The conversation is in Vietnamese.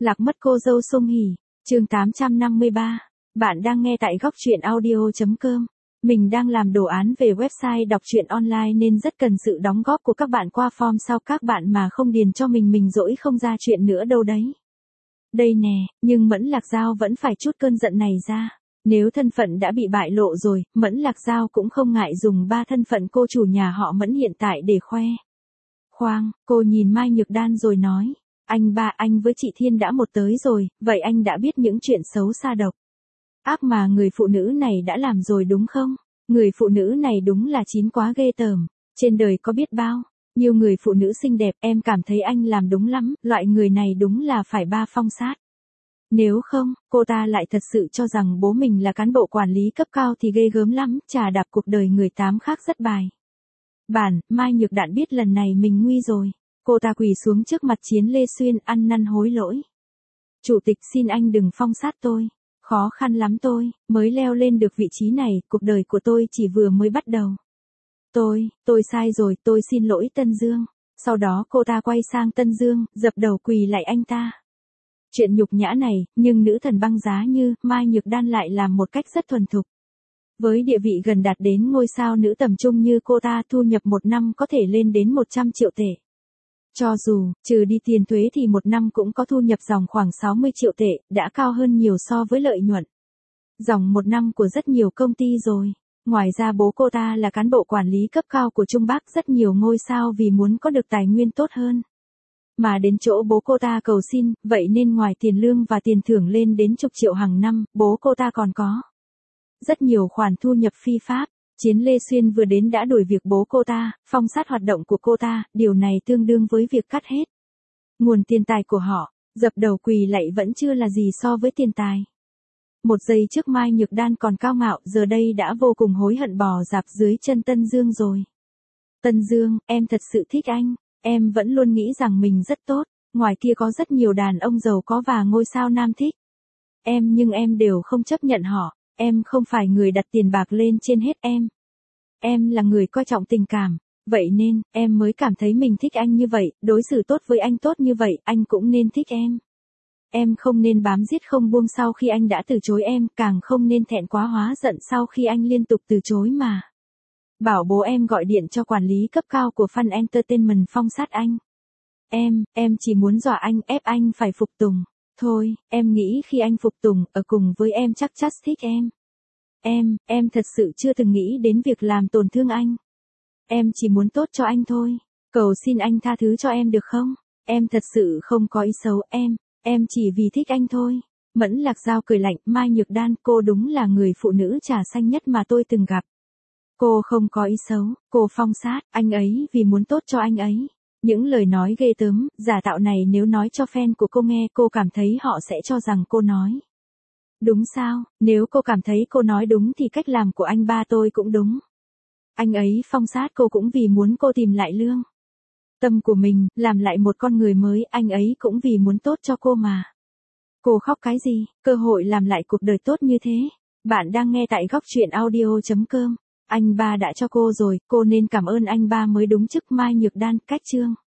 Lạc mất cô dâu Song Hỷ, chương 853. Bạn đang nghe tại góc truyện audio.com. Mình đang làm đồ án về website đọc truyện online nên rất cần sự đóng góp của các bạn qua form sau các bạn mà không điền cho mình dỗi không ra chuyện nữa đâu đấy. Đây nè, nhưng Mẫn Lạc Giao vẫn phải chút cơn giận này ra. Nếu thân phận đã bị bại lộ rồi, Mẫn Lạc Giao cũng không ngại dùng 3 thân phận cô chủ nhà họ Mẫn hiện tại để khoe. Khoang, cô nhìn Mai Nhược Đan rồi nói. Anh với chị Thiên đã một tới rồi, vậy anh đã biết những chuyện xấu xa độc ác mà người phụ nữ này đã làm rồi đúng không? Người phụ nữ này đúng là chín quá ghê tởm. Trên đời có biết bao nhiều người phụ nữ xinh đẹp, em cảm thấy anh làm đúng lắm, loại người này đúng là phải ba phong sát. Nếu không, cô ta lại thật sự cho rằng bố mình là cán bộ quản lý cấp cao thì ghê gớm lắm, chà đạp cuộc đời người tám khác rất bài bản. Mai Nhược Đạn biết lần này mình nguy rồi. Cô ta quỳ xuống trước mặt Chiến Lê Xuyên ăn năn hối lỗi. Chủ tịch xin anh đừng phong sát tôi. Khó khăn lắm tôi mới leo lên được vị trí này, cuộc đời của tôi chỉ vừa mới bắt đầu. Tôi sai rồi, tôi xin lỗi Tân Dương. Sau đó cô ta quay sang Tân Dương, dập đầu quỳ lại anh ta. Chuyện nhục nhã này, nhưng nữ thần băng giá như Mai Nhược Đan lại làm một cách rất thuần thục. Với địa vị gần đạt đến ngôi sao nữ tầm trung như cô ta, thu nhập một năm có thể lên đến 100 triệu tệ. Cho dù, trừ đi tiền thuế thì một năm cũng có thu nhập dòng khoảng 60 triệu tệ, đã cao hơn nhiều so với lợi nhuận dòng một năm của rất nhiều công ty rồi. Ngoài ra bố cô ta là cán bộ quản lý cấp cao của Trung Bắc, rất nhiều ngôi sao vì muốn có được tài nguyên tốt hơn mà đến chỗ bố cô ta cầu xin, vậy nên ngoài tiền lương và tiền thưởng lên đến chục triệu hàng năm, bố cô ta còn có rất nhiều khoản thu nhập phi pháp. Chiến Lê Xuyên vừa đến đã đuổi việc bố cô ta, phong sát hoạt động của cô ta, điều này tương đương với việc cắt hết nguồn tiền tài của họ. Dập đầu quỳ lạy vẫn chưa là gì so với tiền tài. Một giây trước Mai Nhược Đan còn cao ngạo, giờ đây đã vô cùng hối hận bò rạp dưới chân Tân Dương rồi. Tân Dương, em thật sự thích anh. Em vẫn luôn nghĩ rằng mình rất tốt. Ngoài kia có rất nhiều đàn ông giàu có và ngôi sao nam thích nhưng em đều không chấp nhận họ. Em không phải người đặt tiền bạc lên trên hết em. Em là người coi trọng tình cảm. Vậy nên, em mới cảm thấy mình thích anh như vậy, đối xử tốt với anh tốt như vậy, anh cũng nên thích em. Em không nên bám giết không buông sau khi anh đã từ chối em, càng không nên thẹn quá hóa giận sau khi anh liên tục từ chối mà bảo bố em gọi điện cho quản lý cấp cao của Fun Entertainment phong sát anh. Em chỉ muốn dọa anh, ép anh phải phục tùng. Thôi, em nghĩ khi anh phục tùng, ở cùng với em chắc chắn thích em. Em thật sự chưa từng nghĩ đến việc làm tổn thương anh. Em chỉ muốn tốt cho anh thôi. Cầu xin anh tha thứ cho em được không? Em thật sự không có ý xấu, em chỉ vì thích anh thôi. Mẫn Lạc Giao cười lạnh, Mai Nhược Đan, cô đúng là người phụ nữ trà xanh nhất mà tôi từng gặp. Cô không có ý xấu, cô phong sát anh ấy vì muốn tốt cho anh ấy. Những lời nói ghê tởm, giả tạo này nếu nói cho fan của cô nghe, cô cảm thấy họ sẽ cho rằng cô nói đúng sao? Nếu cô cảm thấy cô nói đúng thì cách làm của anh ba tôi cũng đúng. Anh ấy phong sát cô cũng vì muốn cô tìm lại lương tâm của mình, làm lại một con người mới, anh ấy cũng vì muốn tốt cho cô mà. Cô khóc cái gì? Cơ hội làm lại cuộc đời tốt như thế. Bạn đang nghe tại góc truyện audio.com. Anh ba đã cho cô rồi, cô nên cảm ơn anh ba mới đúng. Chức Mai Nhược Đan, cách chương.